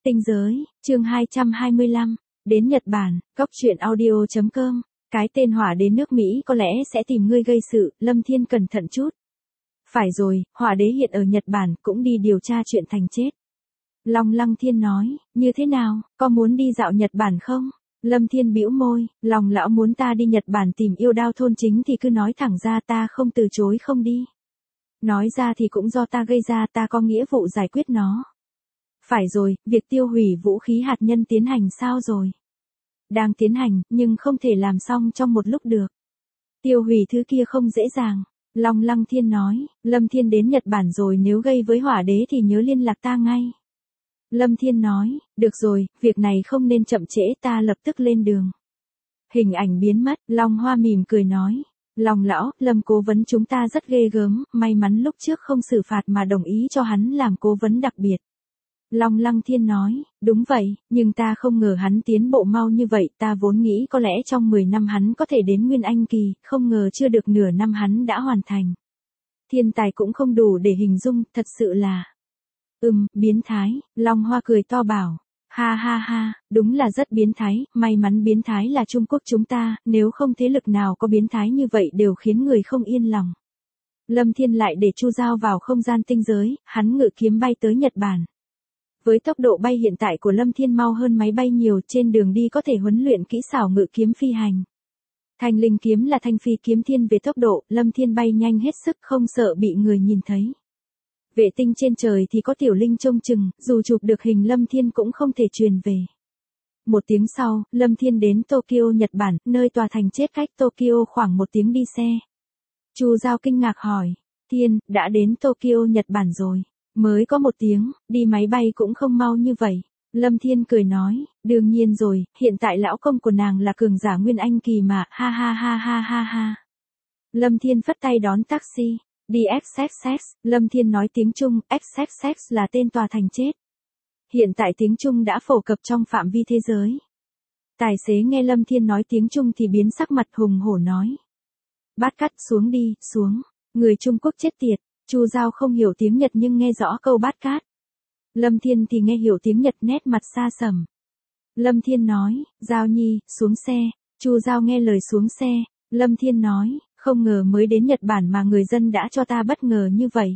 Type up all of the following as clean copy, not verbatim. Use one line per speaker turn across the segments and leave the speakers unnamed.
Tinh giới, chương 225, đến Nhật Bản, góc truyện audio.com, cái tên hỏa đế nước Mỹ có lẽ sẽ tìm ngươi gây sự, Lâm Thiên cẩn thận chút. Phải rồi, hỏa đế hiện ở Nhật Bản cũng đi điều tra chuyện thành chết. Long Lăng Thiên nói, như thế nào, có muốn đi dạo Nhật Bản không? Lâm Thiên bĩu môi, lòng lão muốn ta đi Nhật Bản tìm yêu đao thôn chính thì cứ nói thẳng ra, ta không từ chối không đi. Nói ra thì cũng do ta gây ra, ta có nghĩa vụ giải quyết nó. Phải rồi, việc tiêu hủy vũ khí hạt nhân tiến hành sao rồi? Đang tiến hành, nhưng không thể làm xong trong một lúc được. Tiêu hủy thứ kia không dễ dàng. Long Lăng Thiên nói, Lâm Thiên đến Nhật Bản rồi, nếu gây với hỏa đế thì nhớ liên lạc ta ngay. Lâm Thiên nói, được rồi, việc này không nên chậm trễ, ta lập tức lên đường. Hình ảnh biến mất, Long Hoa mỉm cười nói, Long lão, Lâm cố vấn chúng ta rất ghê gớm, may mắn lúc trước không xử phạt mà đồng ý cho hắn làm cố vấn đặc biệt. Long Lăng Thiên nói, đúng vậy, nhưng ta không ngờ hắn tiến bộ mau như vậy, ta vốn nghĩ có lẽ trong 10 năm hắn có thể đến Nguyên Anh kỳ, không ngờ chưa được nửa năm hắn đã hoàn thành. Thiên tài cũng không đủ để hình dung, thật sự là... biến thái, Long Hoa cười to bảo, ha ha ha, đúng là rất biến thái, may mắn biến thái là Trung Quốc chúng ta, nếu không thế lực nào có biến thái như vậy đều khiến người không yên lòng. Lâm Thiên lại để Chu Giao vào không gian tinh giới, hắn ngự kiếm bay tới Nhật Bản. Với tốc độ bay hiện tại của Lâm Thiên mau hơn máy bay nhiều, trên đường đi có thể huấn luyện kỹ xảo ngự kiếm phi hành. Thanh linh kiếm là thanh phi kiếm thiên về tốc độ, Lâm Thiên bay nhanh hết sức không sợ bị người nhìn thấy. Vệ tinh trên trời thì có Tiểu Linh trông chừng, dù chụp được hình Lâm Thiên cũng không thể truyền về. Một tiếng sau, Lâm Thiên đến Tokyo Nhật Bản, nơi tòa thành chết cách Tokyo khoảng 1 tiếng đi xe. Chu Giao kinh ngạc hỏi, Thiên, đã đến Tokyo Nhật Bản rồi. Mới có 1 tiếng, đi máy bay cũng không mau như vậy. Lâm Thiên cười nói, đương nhiên rồi, hiện tại lão công của nàng là cường giả Nguyên Anh kỳ mà, ha ha ha ha ha ha. Lâm Thiên phất tay đón taxi, đi XXX, Lâm Thiên nói tiếng Trung, XXX là tên tòa thành chết. Hiện tại tiếng Trung đã phổ cập trong phạm vi thế giới. Tài xế nghe Lâm Thiên nói tiếng Trung thì biến sắc mặt hùng hổ nói. Bát cắt xuống đi, xuống, người Trung Quốc chết tiệt. Chu Giao không hiểu tiếng Nhật nhưng nghe rõ câu bát cát. Lâm Thiên thì nghe hiểu tiếng Nhật, nét mặt xa sầm. Lâm Thiên nói, Giao Nhi, xuống xe. Chu Giao nghe lời xuống xe. Lâm Thiên nói, không ngờ mới đến Nhật Bản mà người dân đã cho ta bất ngờ như vậy.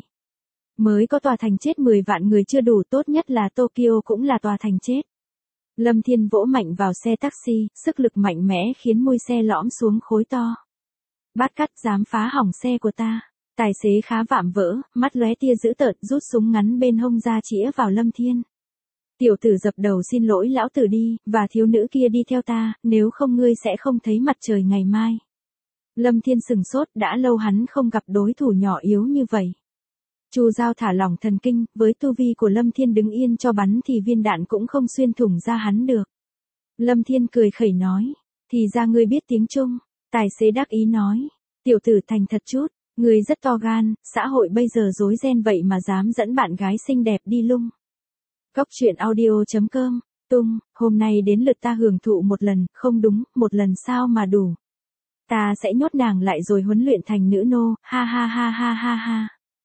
Mới có tòa thành chết 10 vạn người chưa đủ, tốt nhất là Tokyo cũng là tòa thành chết. Lâm Thiên vỗ mạnh vào xe taxi, sức lực mạnh mẽ khiến mui xe lõm xuống khối to. Bát cát dám phá hỏng xe của ta. Tài xế khá vạm vỡ, mắt lóe tia dữ tợn, rút súng ngắn bên hông ra chĩa vào Lâm Thiên. Tiểu tử dập đầu xin lỗi lão tử đi, và thiếu nữ kia đi theo ta, nếu không ngươi sẽ không thấy mặt trời ngày mai. Lâm Thiên sừng sốt, đã lâu hắn không gặp đối thủ nhỏ yếu như vậy. Chu Giao thả lỏng thần kinh, với tu vi của Lâm Thiên đứng yên cho bắn thì viên đạn cũng không xuyên thủng ra hắn được. Lâm Thiên cười khẩy nói, thì ra ngươi biết tiếng Trung. Tài xế đắc ý nói, tiểu tử thành thật chút. Người rất to gan, xã hội bây giờ rối ren vậy mà dám dẫn bạn gái xinh đẹp đi lung. Góc truyện audio.com, tung, hôm nay đến lượt ta hưởng thụ một lần, không đúng, một lần sao mà đủ. Ta sẽ nhốt nàng lại rồi huấn luyện thành nữ nô, ha ha ha ha ha ha.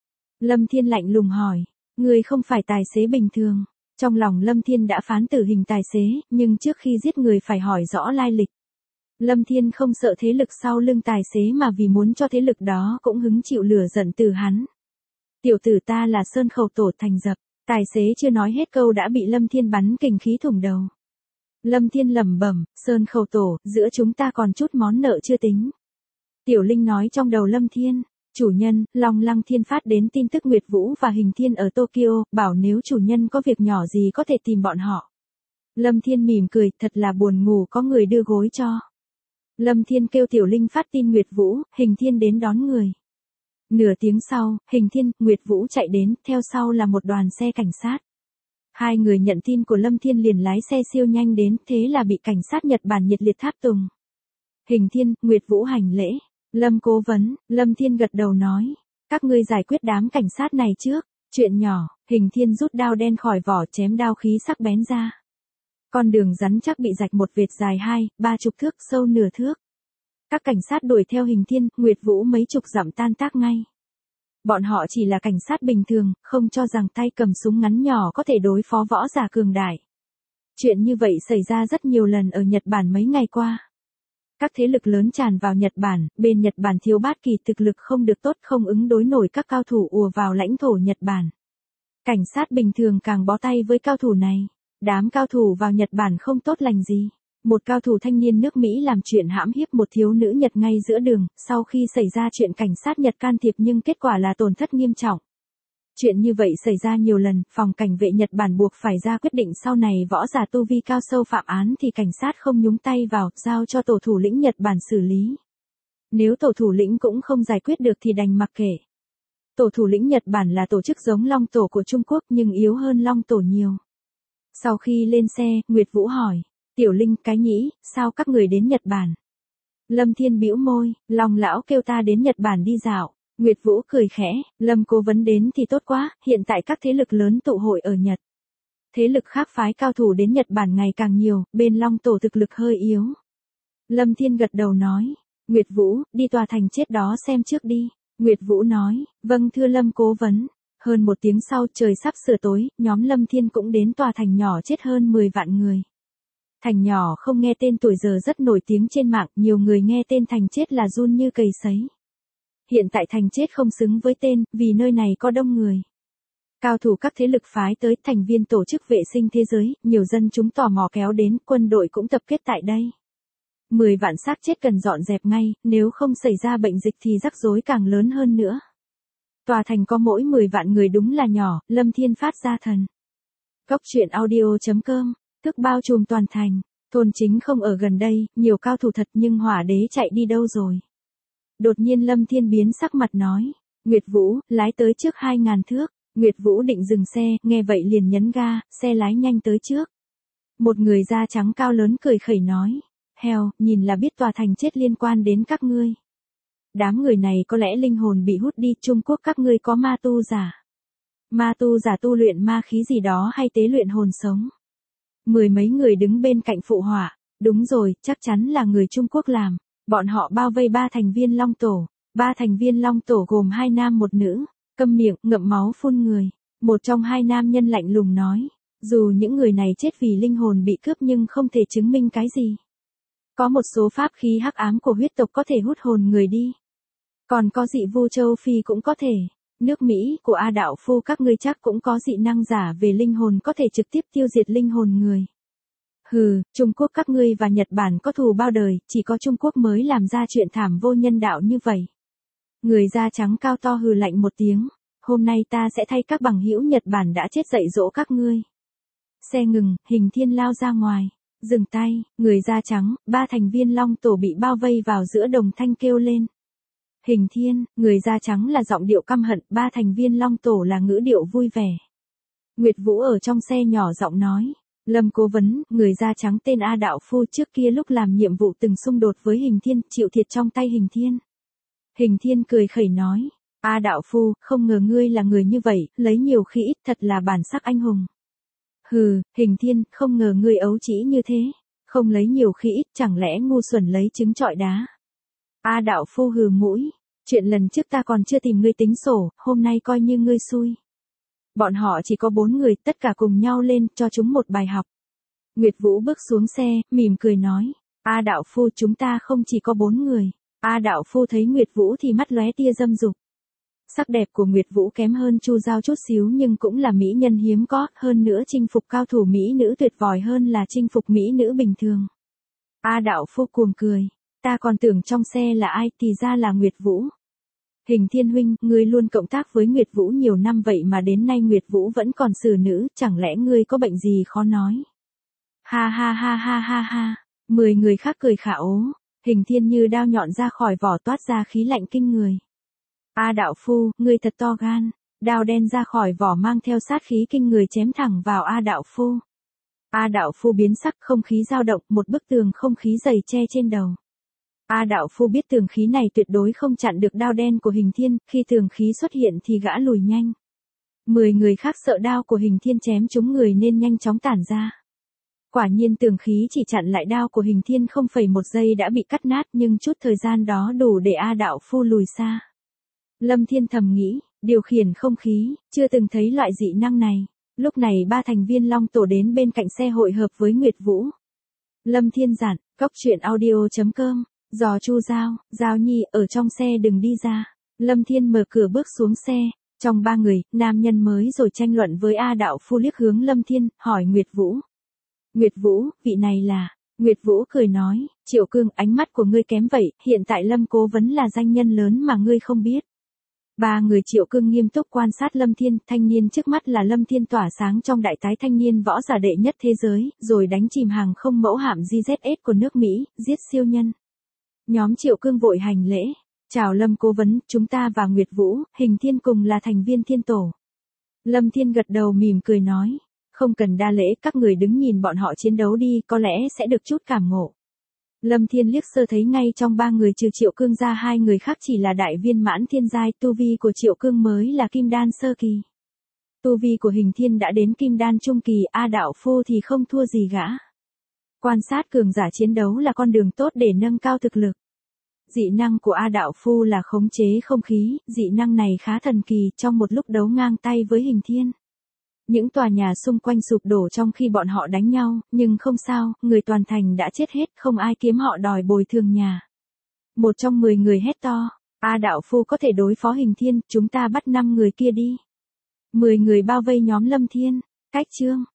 Lâm Thiên lạnh lùng hỏi, người không phải tài xế bình thường. Trong lòng Lâm Thiên đã phán tử hình tài xế, nhưng trước khi giết người phải hỏi rõ lai lịch. Lâm Thiên không sợ thế lực sau lưng tài xế mà vì muốn cho thế lực đó cũng hứng chịu lửa giận từ hắn. Tiểu tử ta là Sơn Khẩu Tổ thành dập, tài xế chưa nói hết câu đã bị Lâm Thiên bắn kình khí thủng đầu. Lâm Thiên lẩm bẩm, Sơn Khẩu Tổ, giữa chúng ta còn chút món nợ chưa tính. Tiểu Linh nói trong đầu Lâm Thiên, chủ nhân, Long Lăng Thiên phát đến tin tức Nguyệt Vũ và Hình Thiên ở Tokyo, bảo nếu chủ nhân có việc nhỏ gì có thể tìm bọn họ. Lâm Thiên mỉm cười, thật là buồn ngủ có người đưa gối cho. Lâm Thiên kêu Tiểu Linh phát tin Nguyệt Vũ, Hình Thiên đến đón người. Nửa tiếng sau, Hình Thiên, Nguyệt Vũ chạy đến, theo sau là một đoàn xe cảnh sát. Hai người nhận tin của Lâm Thiên liền lái xe siêu nhanh đến, thế là bị cảnh sát Nhật Bản nhiệt liệt tháp tùng. Hình Thiên, Nguyệt Vũ hành lễ. Lâm cố vấn, Lâm Thiên gật đầu nói. Các ngươi giải quyết đám cảnh sát này trước. Chuyện nhỏ, Hình Thiên rút đao đen khỏi vỏ chém đao khí sắc bén ra. Con đường rắn chắc bị rạch một vệt dài 2-30 thước, sâu nửa thước. Các cảnh sát đuổi theo Hình Thiên, Nguyệt Vũ mấy chục dặm tan tác ngay. Bọn họ chỉ là cảnh sát bình thường, không cho rằng tay cầm súng ngắn nhỏ có thể đối phó võ giả cường đại. Chuyện như vậy xảy ra rất nhiều lần ở Nhật Bản mấy ngày qua. Các thế lực lớn tràn vào Nhật Bản, bên Nhật Bản thiếu bát kỳ thực lực không được tốt, không ứng đối nổi các cao thủ ùa vào lãnh thổ Nhật Bản. Cảnh sát bình thường càng bó tay với cao thủ này. Đám cao thủ vào Nhật Bản không tốt lành gì. Một cao thủ thanh niên nước Mỹ làm chuyện hãm hiếp một thiếu nữ Nhật ngay giữa đường, sau khi xảy ra chuyện cảnh sát Nhật can thiệp nhưng kết quả là tổn thất nghiêm trọng. Chuyện như vậy xảy ra nhiều lần, phòng cảnh vệ Nhật Bản buộc phải ra quyết định sau này võ giả tu vi cao sâu phạm án thì cảnh sát không nhúng tay vào, giao cho tổ thủ lĩnh Nhật Bản xử lý. Nếu tổ thủ lĩnh cũng không giải quyết được thì đành mặc kệ. Tổ thủ lĩnh Nhật Bản là tổ chức giống Long Tổ của Trung Quốc nhưng yếu hơn Long Tổ nhiều. Sau khi lên xe, Nguyệt Vũ hỏi, Tiểu Linh, cái nhĩ, sao các người đến Nhật Bản? Lâm Thiên bĩu môi, Long lão kêu ta đến Nhật Bản đi dạo. Nguyệt Vũ cười khẽ, Lâm cố vấn đến thì tốt quá, hiện tại các thế lực lớn tụ hội ở Nhật. Thế lực khác phái cao thủ đến Nhật Bản ngày càng nhiều, bên Long Tổ thực lực hơi yếu. Lâm Thiên gật đầu nói, Nguyệt Vũ, đi tòa thành chết đó xem trước đi. Nguyệt Vũ nói, vâng thưa Lâm cố vấn. Hơn một tiếng sau trời sắp sửa tối, nhóm Lâm Thiên cũng đến tòa thành nhỏ chết hơn 10 vạn người. Thành nhỏ không nghe tên tuổi giờ rất nổi tiếng trên mạng, nhiều người nghe tên thành chết là run như cầy sấy. Hiện tại thành chết không xứng với tên, vì nơi này có đông người. Cao thủ các thế lực phái tới, thành viên tổ chức vệ sinh thế giới, nhiều dân chúng tò mò kéo đến, quân đội cũng tập kết tại đây. 10 vạn xác chết cần dọn dẹp ngay, nếu không xảy ra bệnh dịch thì rắc rối càng lớn hơn nữa. Tòa thành có mỗi 10 vạn người đúng là nhỏ, Lâm Thiên phát ra thần. Góc truyện audio.com, thức bao trùm toàn thành, thôn chính không ở gần đây, nhiều cao thủ thật nhưng hỏa đế chạy đi đâu rồi. Đột nhiên Lâm Thiên biến sắc mặt nói, Nguyệt Vũ, lái tới trước 2.000 thước, Nguyệt Vũ định dừng xe, nghe vậy liền nhấn ga, xe lái nhanh tới trước. Một người da trắng cao lớn cười khẩy nói, heo, nhìn là biết tòa thành chết liên quan đến các ngươi. Đám người này có lẽ linh hồn bị hút đi, Trung Quốc các ngươi có ma tu giả. Ma tu giả tu luyện ma khí gì đó hay tế luyện hồn sống. 10 mấy người đứng bên cạnh phụ họa, đúng rồi, chắc chắn là người Trung Quốc làm. Bọn họ bao vây 3 thành viên Long Tổ. 3 thành viên Long Tổ gồm 2 nam 1 nữ, câm miệng, ngậm máu phun người. Một trong 2 nam nhân lạnh lùng nói, dù những người này chết vì linh hồn bị cướp nhưng không thể chứng minh cái gì. Có một số pháp khí hắc ám của huyết tộc có thể hút hồn người đi. Còn có dị vu châu Phi cũng có thể. Nước Mỹ của A Đạo Phu các ngươi chắc cũng có dị năng giả về linh hồn có thể trực tiếp tiêu diệt linh hồn người. Hừ, Trung Quốc các ngươi và Nhật Bản có thù bao đời, chỉ có Trung Quốc mới làm ra chuyện thảm vô nhân đạo như vậy. Người da trắng cao to hừ lạnh một tiếng, hôm nay ta sẽ thay các bằng hữu Nhật Bản đã chết dạy dỗ các ngươi. Xe ngừng, Hình Thiên lao ra ngoài, dừng tay, người da trắng, 3 thành viên Long Tổ bị bao vây vào giữa đồng thanh kêu lên. Hình Thiên, người da trắng là giọng điệu căm hận, 3 thành viên Long Tổ là ngữ điệu vui vẻ. Nguyệt Vũ ở trong xe nhỏ giọng nói. Lâm cố vấn, người da trắng tên A Đạo Phu trước kia lúc làm nhiệm vụ từng xung đột với Hình Thiên, chịu thiệt trong tay Hình Thiên. Hình Thiên cười khẩy nói, A Đạo Phu, không ngờ ngươi là người như vậy, lấy nhiều khi ít thật là bản sắc anh hùng. Hừ, Hình Thiên, không ngờ ngươi ấu trĩ như thế, không lấy nhiều khi ít chẳng lẽ ngu xuẩn lấy trứng trọi đá. A Đạo Phu hừ mũi, chuyện lần trước ta còn chưa tìm ngươi tính sổ, hôm nay coi như ngươi xui. Bọn họ chỉ có 4 người, tất cả cùng nhau lên, cho chúng một bài học. Nguyệt Vũ bước xuống xe, mỉm cười nói, A Đạo Phu chúng ta không chỉ có 4 người. A Đạo Phu thấy Nguyệt Vũ thì mắt lóe tia dâm dục. Sắc đẹp của Nguyệt Vũ kém hơn Chu Giao chút xíu nhưng cũng là mỹ nhân hiếm có, hơn nữa chinh phục cao thủ mỹ nữ tuyệt vời hơn là chinh phục mỹ nữ bình thường. A Đạo Phu cuồng cười, ta còn tưởng trong xe là ai thì ra là Nguyệt Vũ. Hình Thiên huynh, ngươi luôn cộng tác với Nguyệt Vũ nhiều năm vậy mà đến nay Nguyệt Vũ vẫn còn xử nữ, chẳng lẽ ngươi có bệnh gì khó nói. Ha ha ha ha ha ha, 10 người khác cười khả ố, Hình Thiên như đao nhọn ra khỏi vỏ toát ra khí lạnh kinh người. A Đạo Phu, ngươi thật to gan, đao đen ra khỏi vỏ mang theo sát khí kinh người chém thẳng vào A Đạo Phu. A Đạo Phu biến sắc, không khí dao động, một bức tường không khí dày che trên đầu. A Đạo Phu biết tường khí này tuyệt đối không chặn được đao đen của Hình Thiên, khi tường khí xuất hiện thì gã lùi nhanh. 10 người khác sợ đao của Hình Thiên chém trúng người nên nhanh chóng tản ra. Quả nhiên tường khí chỉ chặn lại đao của Hình Thiên 0,1 giây đã bị cắt nát nhưng chút thời gian đó đủ để A Đạo Phu lùi xa. Lâm Thiên thầm nghĩ, điều khiển không khí, chưa từng thấy loại dị năng này. Lúc này ba thành viên Long Tổ đến bên cạnh xe hội hợp với Nguyệt Vũ. Lâm Thiên dặn, cóc truyện audio.com, dò Chu Giao, Giao Nhi ở trong xe đừng đi ra. Lâm Thiên mở cửa bước xuống xe, trong ba người, nam nhân mới rồi tranh luận với A Đạo Phu liếc hướng Lâm Thiên, hỏi Nguyệt Vũ. Nguyệt Vũ, vị này là... Nguyệt Vũ cười nói, Triệu Cương, ánh mắt của ngươi kém vậy, hiện tại Lâm Cố Vấn là danh nhân lớn mà ngươi không biết. Ba người Triệu Cương nghiêm túc quan sát Lâm Thiên, thanh niên trước mắt là Lâm Thiên tỏa sáng trong đại tái thanh niên võ giả đệ nhất thế giới, rồi đánh chìm hàng không mẫu hạm GZS của nước Mỹ, giết siêu nhân. Nhóm Triệu Cương vội hành lễ, chào Lâm Cố Vấn, chúng ta và Nguyệt Vũ, Hình Thiên cùng là thành viên Thiên Tổ. Lâm Thiên gật đầu mỉm cười nói, không cần đa lễ, các người đứng nhìn bọn họ chiến đấu đi, có lẽ sẽ được chút cảm ngộ. Lâm Thiên liếc sơ thấy ngay trong ba người trừ Triệu Cương ra hai người khác chỉ là đại viên mãn thiên giai, tu vi của Triệu Cương mới là kim đan sơ kỳ. Tu vi của Hình Thiên đã đến kim đan trung kỳ, A Đạo Phu thì không thua gì gã. Quan sát cường giả chiến đấu là con đường tốt để nâng cao thực lực. Dị năng của A Đạo Phu là khống chế không khí, dị năng này khá thần kỳ, trong một lúc đấu ngang tay với Hình Thiên. Những tòa nhà xung quanh sụp đổ trong khi bọn họ đánh nhau, nhưng không sao, người toàn thành đã chết hết, không ai kiếm họ đòi bồi thường nhà. Một trong 10 người hét to, A Đạo Phu có thể đối phó Hình Thiên, chúng ta bắt 5 người kia đi. 10 người bao vây nhóm Lâm Thiên, cách chương.